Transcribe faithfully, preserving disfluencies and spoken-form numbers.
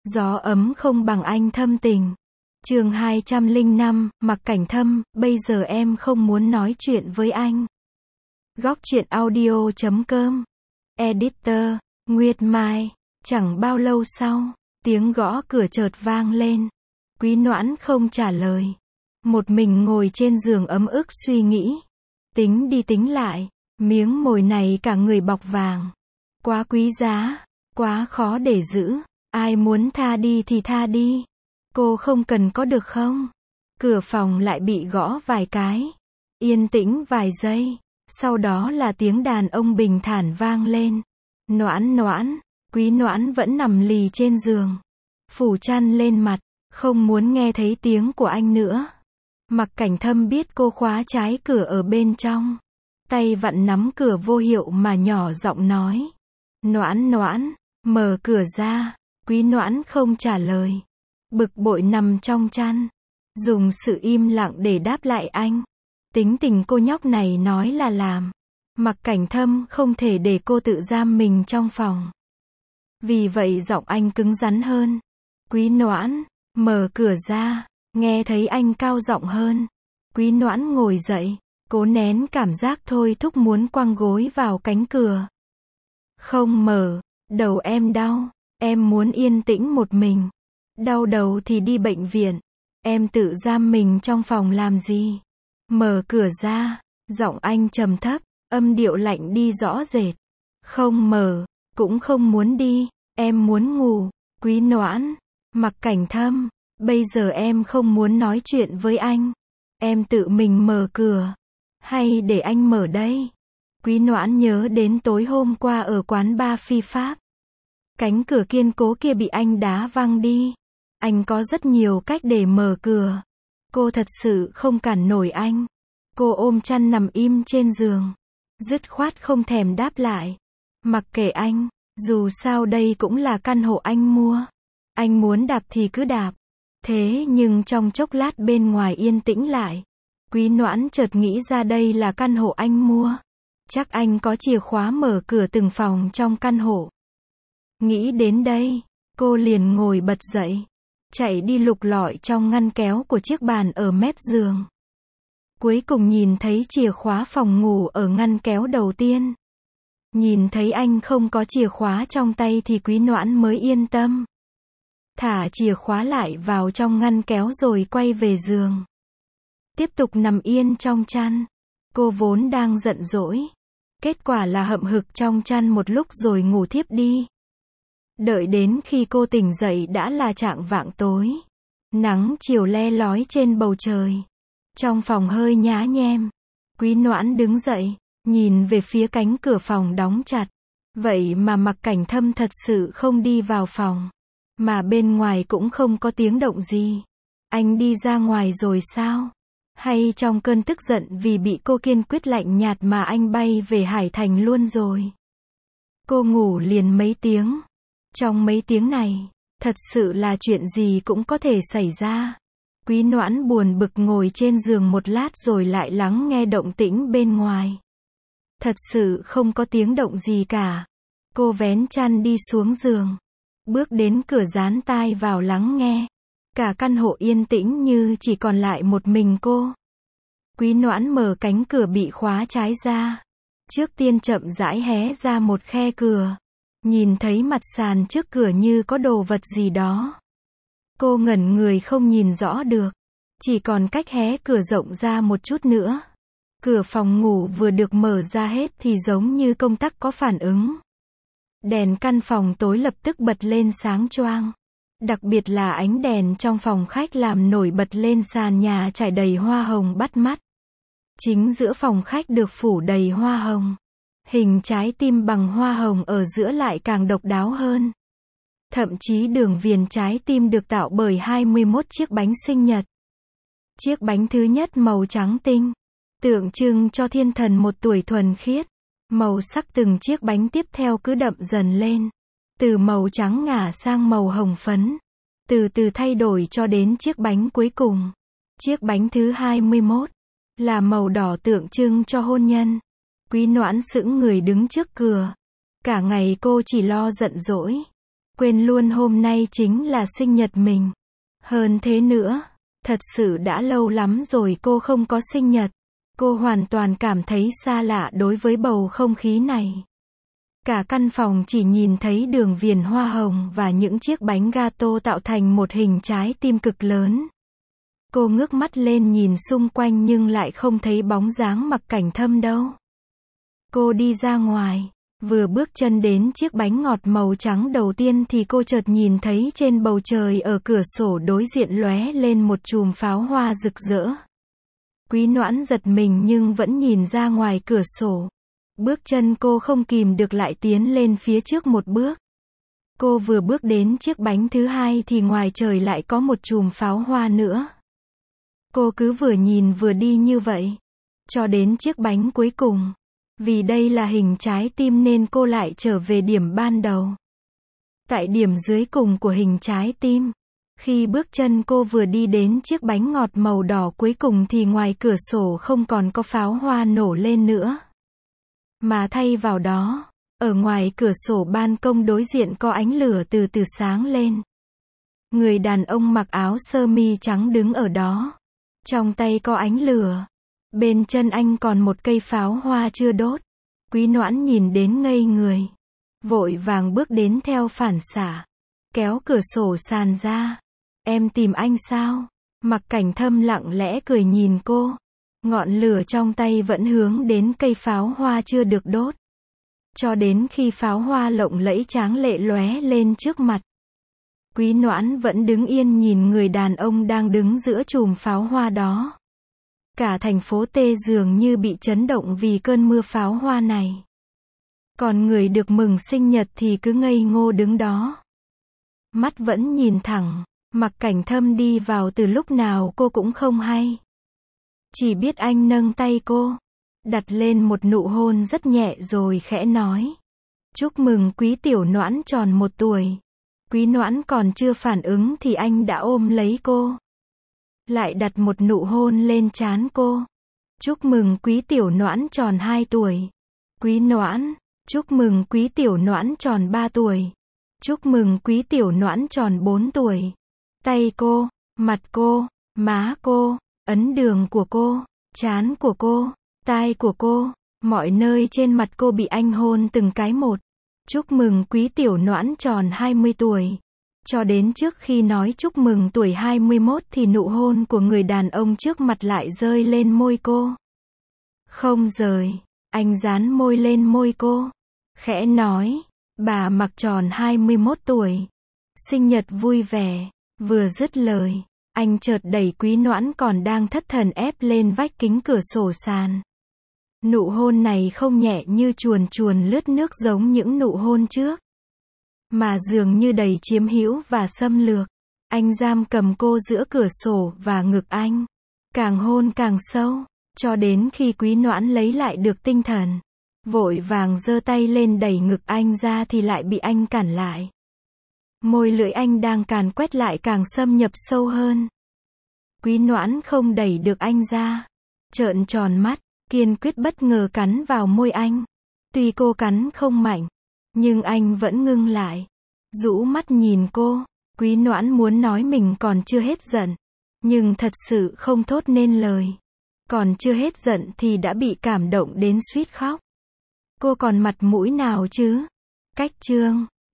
Gió ấm không bằng anh thâm tình. Chương hai trăm lẻ năm, Mặc Cảnh Thâm, bây giờ em không muốn nói chuyện với anh. Góc truyện audio chấm com. Editor, Nguyệt Mai. Chẳng bao lâu sau, tiếng gõ cửa chợt vang lên. Quý Noãn không trả lời. Một mình ngồi trên giường ấm ức suy nghĩ. Tính đi tính lại, miếng mồi này cả người bọc vàng. Quá quý giá, quá khó để giữ. Ai muốn tha đi thì tha đi. Cô không cần có được không? Cửa phòng lại bị gõ vài cái. Yên tĩnh vài giây. Sau đó là tiếng đàn ông bình thản vang lên. Noãn Noãn. Quý Noãn vẫn nằm lì trên giường. Phủ chăn lên mặt. Không muốn nghe thấy tiếng của anh nữa. Mặc Cảnh Thâm biết cô khóa trái cửa ở bên trong. Tay vặn nắm cửa vô hiệu mà nhỏ giọng nói. Noãn Noãn. Mở cửa ra. Quý Noãn không trả lời. Bực bội nằm trong chăn. Dùng sự im lặng để đáp lại anh. Tính tình cô nhóc này nói là làm. Mặc Cảnh Thâm không thể để cô tự giam mình trong phòng. Vì vậy giọng anh cứng rắn hơn. Quý Noãn, mở cửa ra. Nghe thấy anh cao giọng hơn. Quý Noãn ngồi dậy. Cố nén cảm giác thôi thúc muốn quăng gối vào cánh cửa. Không mở. Đầu em đau. Em muốn yên tĩnh một mình. Đau đầu thì đi bệnh viện. Em tự giam mình trong phòng làm gì? Mở cửa ra. Giọng anh trầm thấp. Âm điệu lạnh đi rõ rệt. Không mở. Cũng không muốn đi. Em muốn ngủ. Quý Noãn. Mặc Cảnh Thâm. Bây giờ em không muốn nói chuyện với anh. Em tự mình mở cửa. Hay để anh mở đây? Quý Noãn nhớ đến tối hôm qua ở quán bar phi pháp. Cánh cửa kiên cố kia bị anh đá văng đi. Anh có rất nhiều cách để mở cửa. Cô thật sự không cản nổi anh. Cô ôm chăn nằm im trên giường. Dứt khoát không thèm đáp lại. Mặc kệ anh, dù sao đây cũng là căn hộ anh mua. Anh muốn đạp thì cứ đạp. Thế nhưng trong chốc lát bên ngoài yên tĩnh lại. Quý Noãn chợt nghĩ ra đây là căn hộ anh mua. Chắc anh có chìa khóa mở cửa từng phòng trong căn hộ. Nghĩ đến đây, cô liền ngồi bật dậy. Chạy đi lục lọi trong ngăn kéo của chiếc bàn ở mép giường. Cuối cùng nhìn thấy chìa khóa phòng ngủ ở ngăn kéo đầu tiên. Nhìn thấy anh không có chìa khóa trong tay thì Quý Noãn mới yên tâm. Thả chìa khóa lại vào trong ngăn kéo rồi quay về giường. Tiếp tục nằm yên trong chăn. Cô vốn đang giận dỗi. Kết quả là hậm hực trong chăn một lúc rồi ngủ thiếp đi. Đợi đến khi cô tỉnh dậy đã là chạng vạng tối. Nắng chiều le lói trên bầu trời. Trong phòng hơi nhá nhem. Quý Noãn đứng dậy, nhìn về phía cánh cửa phòng đóng chặt. Vậy mà Mặc Cảnh Thâm thật sự không đi vào phòng. Mà bên ngoài cũng không có tiếng động gì. Anh đi ra ngoài rồi sao? Hay trong cơn tức giận vì bị cô kiên quyết lạnh nhạt mà anh bay về Hải Thành luôn rồi? Cô ngủ liền mấy tiếng. Trong mấy tiếng này, thật sự là chuyện gì cũng có thể xảy ra. Quý Noãn buồn bực ngồi trên giường một lát rồi lại lắng nghe động tĩnh bên ngoài. Thật sự không có tiếng động gì cả. Cô vén chăn đi xuống giường. Bước đến cửa dán tai vào lắng nghe. Cả căn hộ yên tĩnh như chỉ còn lại một mình cô. Quý Noãn mở cánh cửa bị khóa trái ra. Trước tiên chậm rãi hé ra một khe cửa. Nhìn thấy mặt sàn trước cửa như có đồ vật gì đó. Cô ngẩn người không nhìn rõ được. Chỉ còn cách hé cửa rộng ra một chút nữa. Cửa phòng ngủ vừa được mở ra hết thì giống như công tắc có phản ứng. Đèn căn phòng tối lập tức bật lên sáng choang. Đặc biệt là ánh đèn trong phòng khách làm nổi bật lên sàn nhà trải đầy hoa hồng bắt mắt. Chính giữa phòng khách được phủ đầy hoa hồng. Hình trái tim bằng hoa hồng ở giữa lại càng độc đáo hơn. Thậm chí đường viền trái tim được tạo bởi hai mươi mốt chiếc bánh sinh nhật. Chiếc bánh thứ nhất màu trắng tinh, tượng trưng cho thiên thần một tuổi thuần khiết. Màu sắc từng chiếc bánh tiếp theo cứ đậm dần lên. Từ màu trắng ngả sang màu hồng phấn. Từ từ thay đổi cho đến chiếc bánh cuối cùng. Chiếc bánh thứ hai mươi mốt là màu đỏ tượng trưng cho hôn nhân. Quý Noãn sững người đứng trước cửa. Cả ngày cô chỉ lo giận dỗi. Quên luôn hôm nay chính là sinh nhật mình. Hơn thế nữa, thật sự đã lâu lắm rồi cô không có sinh nhật. Cô hoàn toàn cảm thấy xa lạ đối với bầu không khí này. Cả căn phòng chỉ nhìn thấy đường viền hoa hồng và những chiếc bánh gato tạo thành một hình trái tim cực lớn. Cô ngước mắt lên nhìn xung quanh nhưng lại không thấy bóng dáng Mặc Cảnh Thâm đâu. Cô đi ra ngoài, vừa bước chân đến chiếc bánh ngọt màu trắng đầu tiên thì cô chợt nhìn thấy trên bầu trời ở cửa sổ đối diện lóe lên một chùm pháo hoa rực rỡ. Quý Noãn giật mình nhưng vẫn nhìn ra ngoài cửa sổ. Bước chân cô không kìm được lại tiến lên phía trước một bước. Cô vừa bước đến chiếc bánh thứ hai thì ngoài trời lại có một chùm pháo hoa nữa. Cô cứ vừa nhìn vừa đi như vậy, cho đến chiếc bánh cuối cùng. Vì đây là hình trái tim nên cô lại trở về điểm ban đầu. Tại điểm dưới cùng của hình trái tim, khi bước chân cô vừa đi đến chiếc bánh ngọt màu đỏ cuối cùng thì ngoài cửa sổ không còn có pháo hoa nổ lên nữa. Mà thay vào đó, ở ngoài cửa sổ ban công đối diện có ánh lửa từ từ sáng lên. Người đàn ông mặc áo sơ mi trắng đứng ở đó. Trong tay có ánh lửa. Bên chân anh còn một cây pháo hoa chưa đốt. Quý Noãn nhìn đến ngây người. Vội vàng bước đến theo phản xạ. Kéo cửa sổ sàn ra. Em tìm anh sao? Mặc Cảnh Thâm lặng lẽ cười nhìn cô. Ngọn lửa trong tay vẫn hướng đến cây pháo hoa chưa được đốt. Cho đến khi pháo hoa lộng lẫy tráng lệ lóe lên trước mặt. Quý Noãn vẫn đứng yên nhìn người đàn ông đang đứng giữa chùm pháo hoa đó. Cả thành phố T dường như bị chấn động vì cơn mưa pháo hoa này. Còn người được mừng sinh nhật thì cứ ngây ngô đứng đó. Mắt vẫn nhìn thẳng, Mặc Cảnh Thâm đi vào từ lúc nào cô cũng không hay. Chỉ biết anh nâng tay cô, đặt lên một nụ hôn rất nhẹ rồi khẽ nói. Chúc mừng Quý Tiểu Noãn tròn một tuổi. Quý Noãn còn chưa phản ứng thì anh đã ôm lấy cô. Lại đặt một nụ hôn lên trán cô. Chúc mừng Quý Tiểu Noãn tròn hai tuổi. Quý Noãn, chúc mừng Quý Tiểu Noãn tròn ba tuổi. Chúc mừng Quý Tiểu Noãn tròn bốn tuổi. Tay cô, mặt cô, má cô, ấn đường của cô, trán của cô, tai của cô, mọi nơi trên mặt cô bị anh hôn từng cái một. Chúc mừng Quý Tiểu Noãn tròn hai mươi tuổi. Cho đến trước khi nói chúc mừng tuổi hai mươi mốt thì nụ hôn của người đàn ông trước mặt lại rơi lên môi cô. Không rời, anh dán môi lên môi cô. Khẽ nói, bà Mặc tròn hai mươi mốt tuổi. Sinh nhật vui vẻ. Vừa dứt lời, anh chợt đẩy Quý Noãn còn đang thất thần ép lên vách kính cửa sổ sàn. Nụ hôn này không nhẹ như chuồn chuồn lướt nước giống những nụ hôn trước, mà dường như đầy chiếm hữu và xâm lược. Anh giam cầm cô giữa cửa sổ và ngực anh. Càng hôn càng sâu, cho đến khi Quý Noãn lấy lại được tinh thần. Vội vàng giơ tay lên đẩy ngực anh ra thì lại bị anh cản lại. Môi lưỡi anh đang càn quét lại càng xâm nhập sâu hơn. Quý Noãn không đẩy được anh ra. Trợn tròn mắt, kiên quyết bất ngờ cắn vào môi anh. Tuy cô cắn không mạnh, nhưng anh vẫn ngưng lại. Rũ mắt nhìn cô. Quý Noãn muốn nói mình còn chưa hết giận, nhưng thật sự không thốt nên lời. Còn chưa hết giận thì đã bị cảm động đến suýt khóc. Cô còn mặt mũi nào chứ? Cách chương